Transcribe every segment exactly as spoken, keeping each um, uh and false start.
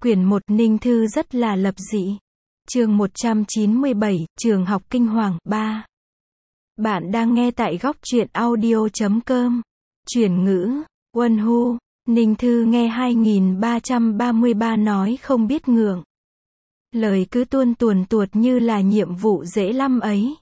Quyển một Ninh Thư rất là lập dị. Chương một trăm chín mươi bảy, Trường học kinh hoàng, ba. Bạn đang nghe tại góc truyện audio chấm com. Chuyển ngữ, Quân Hu, Ninh Thư nghe hai nghìn ba trăm ba mươi ba nói không biết ngượng. Lời cứ tuôn tuồn tuột như là nhiệm vụ dễ lắm ấy.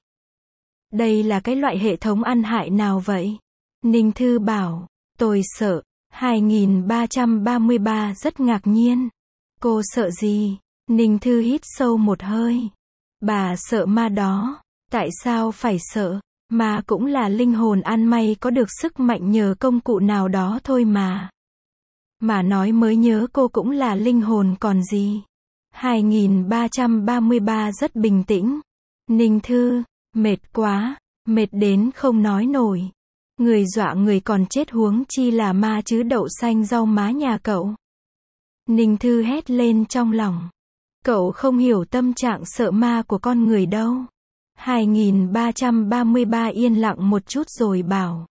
Đây là cái loại hệ thống ăn hại nào vậy? Ninh Thư bảo, tôi sợ. hai nghìn ba trăm ba mươi ba rất ngạc nhiên. Cô sợ gì? Ninh Thư hít sâu một hơi. Bà sợ ma đó. Tại sao phải sợ? Ma cũng là linh hồn ăn may có được sức mạnh nhờ công cụ nào đó thôi mà. Mà nói mới nhớ cô cũng là linh hồn còn gì. hai nghìn ba trăm ba mươi ba rất bình tĩnh. Ninh Thư, mệt quá, mệt đến không nói nổi. Người dọa người còn chết huống chi là ma chứ đậu xanh rau má nhà cậu. Ninh Thư hét lên trong lòng. Cậu không hiểu tâm trạng sợ ma của con người đâu. hai nghìn ba trăm ba mươi ba yên lặng một chút rồi bảo.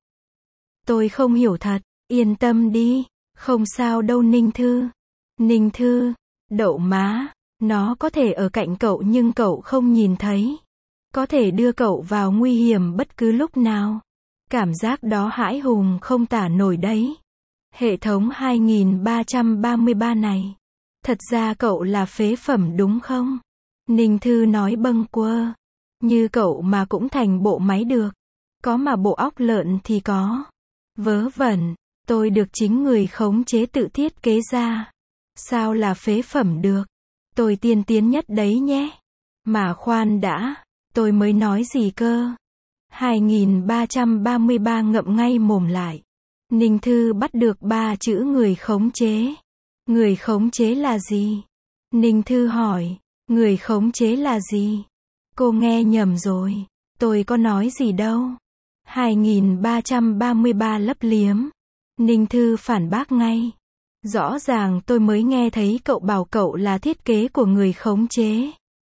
Tôi không hiểu thật, yên tâm đi, không sao đâu Ninh Thư. Ninh Thư, đậu má, nó có thể ở cạnh cậu nhưng cậu không nhìn thấy. Có thể đưa cậu vào nguy hiểm bất cứ lúc nào. Cảm giác đó hãi hùng không tả nổi đấy. Hệ thống hai nghìn ba trăm ba mươi ba này. Thật ra cậu là phế phẩm đúng không? Ninh Thư nói bâng quơ. Như cậu mà cũng thành bộ máy được. Có mà bộ óc lợn thì có. Vớ vẩn, tôi được chính người khống chế tự thiết kế ra. Sao là phế phẩm được? Tôi tiên tiến nhất đấy nhé. Mà khoan đã, tôi mới nói gì cơ? hai nghìn ba trăm ba mươi ba ngậm ngay mồm lại. Ninh Thư bắt được ba chữ người khống chế. Người khống chế là gì? Ninh Thư hỏi, người khống chế là gì? Cô nghe nhầm rồi, tôi có nói gì đâu. hai nghìn ba trăm ba mươi ba lấp liếm. Ninh Thư phản bác ngay. Rõ ràng tôi mới nghe thấy cậu bảo cậu là thiết kế của người khống chế.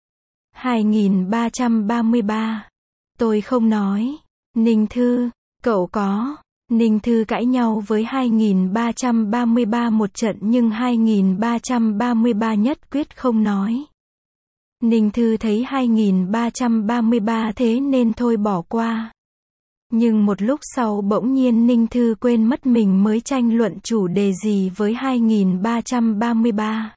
hai nghìn ba trăm ba mươi ba. Tôi không nói. Ninh Thư, cậu có. Ninh Thư cãi nhau với hai nghìn ba trăm ba mươi ba một trận nhưng hai nghìn ba trăm ba mươi ba nhất quyết không nói. Ninh Thư thấy hai nghìn ba trăm ba mươi ba thế nên thôi bỏ qua. Nhưng một lúc sau bỗng nhiên Ninh Thư quên mất mình mới tranh luận chủ đề gì với hai nghìn ba trăm ba mươi ba.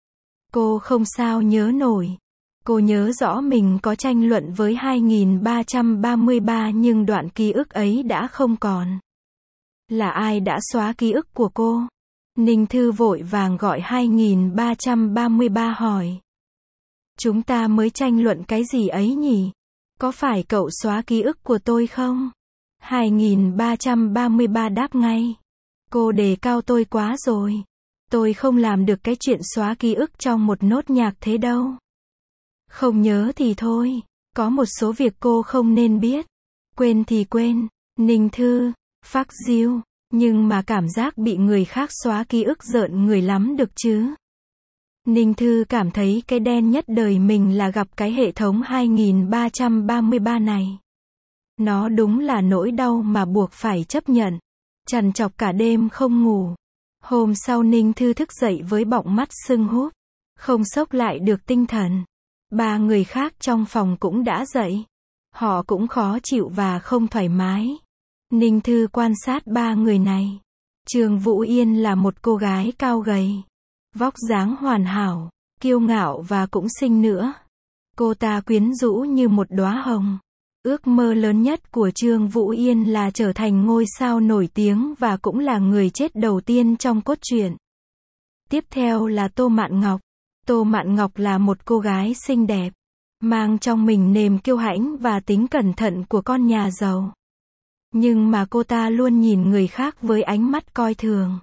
Cô không sao nhớ nổi. Cô nhớ rõ mình có tranh luận với hai nghìn ba trăm ba mươi ba nhưng đoạn ký ức ấy đã không còn. Là ai đã xóa ký ức của cô? Ninh Thư vội vàng gọi hai nghìn ba trăm ba mươi ba hỏi. Chúng ta mới tranh luận cái gì ấy nhỉ? Có phải cậu xóa ký ức của tôi không? hai nghìn ba trăm ba mươi ba đáp ngay. Cô đề cao tôi quá rồi. Tôi không làm được cái chuyện xóa ký ức trong một nốt nhạc thế đâu. Không nhớ thì thôi. Có một số việc cô không nên biết. Quên thì quên. Ninh Thư, phác diêu. Nhưng mà cảm giác bị người khác xóa ký ức rợn người lắm được chứ. Ninh Thư cảm thấy cái đen nhất đời mình là gặp cái hệ thống hai nghìn ba trăm ba mươi ba này. Nó đúng là nỗi đau mà buộc phải chấp nhận. Trằn trọc cả đêm không ngủ. Hôm sau Ninh Thư thức dậy với bọng mắt sưng húp. Không xốc lại được tinh thần. Ba người khác trong phòng cũng đã dậy. Họ cũng khó chịu và không thoải mái. Ninh Thư quan sát ba người này. Trương Vũ Yên là một cô gái cao gầy. Vóc dáng hoàn hảo, kiêu ngạo và cũng xinh nữa. Cô ta quyến rũ như một đóa hồng. Ước mơ lớn nhất của Trương Vũ Yên là trở thành ngôi sao nổi tiếng và cũng là người chết đầu tiên trong cốt truyện. Tiếp theo là Tô Mạn Ngọc. Tô Mạn Ngọc là một cô gái xinh đẹp, mang trong mình niềm kiêu hãnh và tính cẩn thận của con nhà giàu. Nhưng mà cô ta luôn nhìn người khác với ánh mắt coi thường.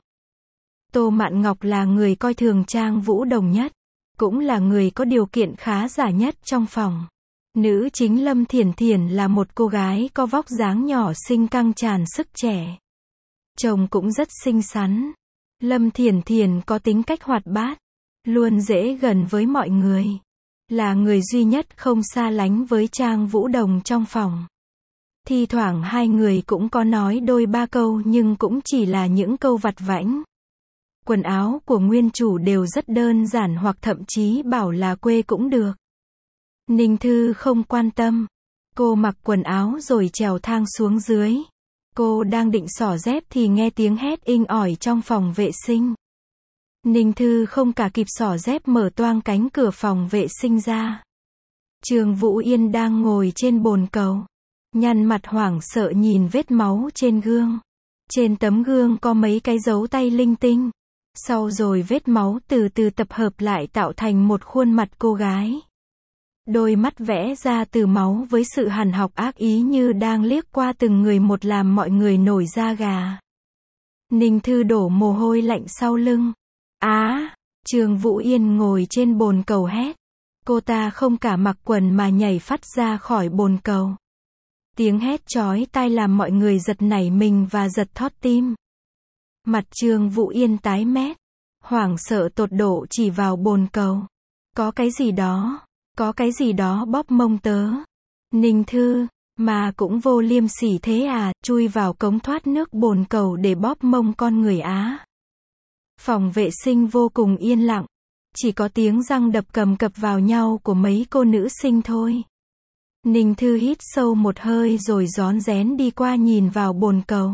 Tô Mạn Ngọc là người coi thường Trang Vũ Đồng nhất, cũng là người có điều kiện khá giả nhất trong phòng. Nữ chính Lâm Thiển Thiển là một cô gái có vóc dáng nhỏ xinh căng tràn sức trẻ. Chồng cũng rất xinh xắn. Lâm Thiển Thiển có tính cách hoạt bát, luôn dễ gần với mọi người. Là người duy nhất không xa lánh với Trang Vũ Đồng trong phòng. Thi thoảng hai người cũng có nói đôi ba câu nhưng cũng chỉ là những câu vặt vãnh. Quần áo của nguyên chủ đều rất đơn giản hoặc thậm chí bảo là quê cũng được. Ninh Thư không quan tâm. Cô mặc quần áo rồi trèo thang xuống dưới. Cô đang định xỏ dép thì nghe tiếng hét inh ỏi trong phòng vệ sinh. Ninh Thư không cả kịp xỏ dép mở toang cánh cửa phòng vệ sinh ra. Trương Vũ Yên đang ngồi trên bồn cầu. Nhăn mặt hoảng sợ nhìn vết máu trên gương. Trên tấm gương có mấy cái dấu tay linh tinh. Sau rồi vết máu từ từ tập hợp lại tạo thành một khuôn mặt cô gái. Đôi mắt vẽ ra từ máu với sự hằn học ác ý như đang liếc qua từng người một làm mọi người nổi da gà. Ninh Thư đổ mồ hôi lạnh sau lưng. Á! Trương Vũ Yên ngồi trên bồn cầu hét. Cô ta không cả mặc quần mà nhảy phắt ra khỏi bồn cầu. Tiếng hét chói tai làm mọi người giật nảy mình và giật thót tim. Mặt Trương Vũ Yên tái mét. Hoảng sợ tột độ chỉ vào bồn cầu. Có cái gì đó, có cái gì đó bóp mông tớ. Ninh Thư, mà cũng vô liêm sỉ thế à, chui vào cống thoát nước bồn cầu để bóp mông con người Á. Phòng vệ sinh vô cùng yên lặng. Chỉ có tiếng răng đập cầm cập vào nhau của mấy cô nữ sinh thôi. Ninh Thư hít sâu một hơi rồi rón rén đi qua nhìn vào bồn cầu.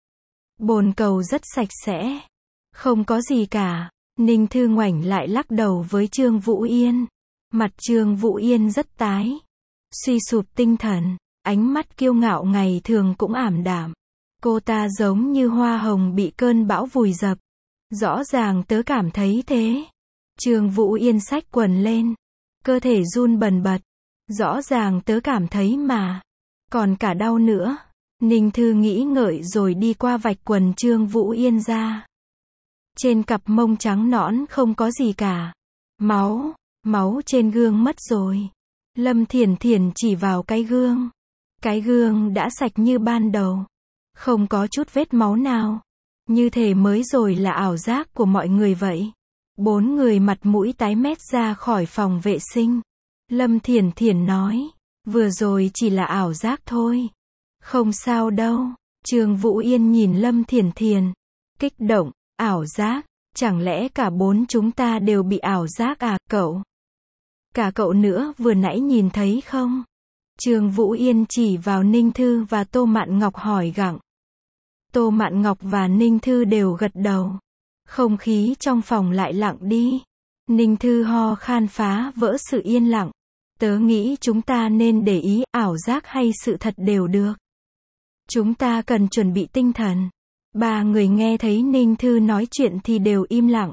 Bồn cầu rất sạch sẽ. Không có gì cả. Ninh Thư ngoảnh lại lắc đầu với Trương Vũ Yên. Mặt Trương Vũ Yên rất tái. Suy sụp tinh thần. Ánh mắt kiêu ngạo ngày thường cũng ảm đạm. Cô ta giống như hoa hồng bị cơn bão vùi dập. Rõ ràng tớ cảm thấy thế. Trương Vũ Yên xách quần lên. Cơ thể run bần bật. Rõ ràng tớ cảm thấy mà. Còn cả đau nữa. Ninh Thư nghĩ ngợi rồi đi qua vạch quần Trương Vũ Yên ra. Trên cặp mông trắng nõn không có gì cả. Máu, máu trên gương mất rồi. Lâm Thiển Thiển chỉ vào cái gương. Cái gương đã sạch như ban đầu. Không có chút vết máu nào. Như thể mới rồi là ảo giác của mọi người vậy. Bốn người mặt mũi tái mét ra khỏi phòng vệ sinh. Lâm Thiển Thiển nói. Vừa rồi chỉ là ảo giác thôi. Không sao đâu. Trương Vũ Yên nhìn Lâm Thiển Thiển. Kích động. Ảo giác. Chẳng lẽ cả bốn chúng ta đều bị ảo giác à, cậu? Cả cậu nữa vừa nãy nhìn thấy không? Trương Vũ Yên chỉ vào Ninh Thư và Tô Mạn Ngọc hỏi gặng. Tô Mạn Ngọc và Ninh Thư đều gật đầu. Không khí trong phòng lại lặng đi. Ninh Thư ho khan phá vỡ sự yên lặng. Tớ nghĩ chúng ta nên để ý, ảo giác hay sự thật đều được. Chúng ta cần chuẩn bị tinh thần. Ba người nghe thấy Ninh Thư nói chuyện thì đều im lặng.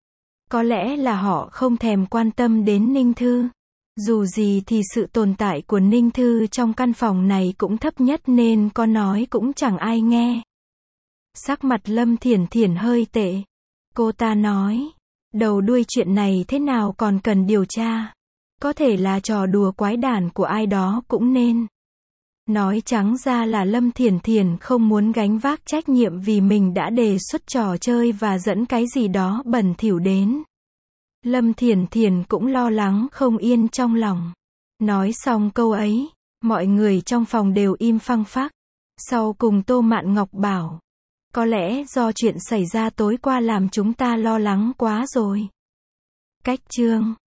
Có lẽ là họ không thèm quan tâm đến Ninh Thư. Dù gì thì sự tồn tại của Ninh Thư trong căn phòng này cũng thấp nhất nên có nói cũng chẳng ai nghe. Sắc mặt Lâm Thiển Thiển hơi tệ. Cô ta nói, đầu đuôi chuyện này thế nào còn cần điều tra. Có thể là trò đùa quái đản của ai đó cũng nên. Nói trắng ra là Lâm Thiển Thiển không muốn gánh vác trách nhiệm vì mình đã đề xuất trò chơi và dẫn cái gì đó bẩn thỉu đến. Lâm Thiển Thiển cũng lo lắng không yên trong lòng. Nói xong câu ấy, mọi người trong phòng đều im phăng phắc. Sau cùng Tô Mạn Ngọc bảo, có lẽ do chuyện xảy ra tối qua làm chúng ta lo lắng quá rồi. Cách chương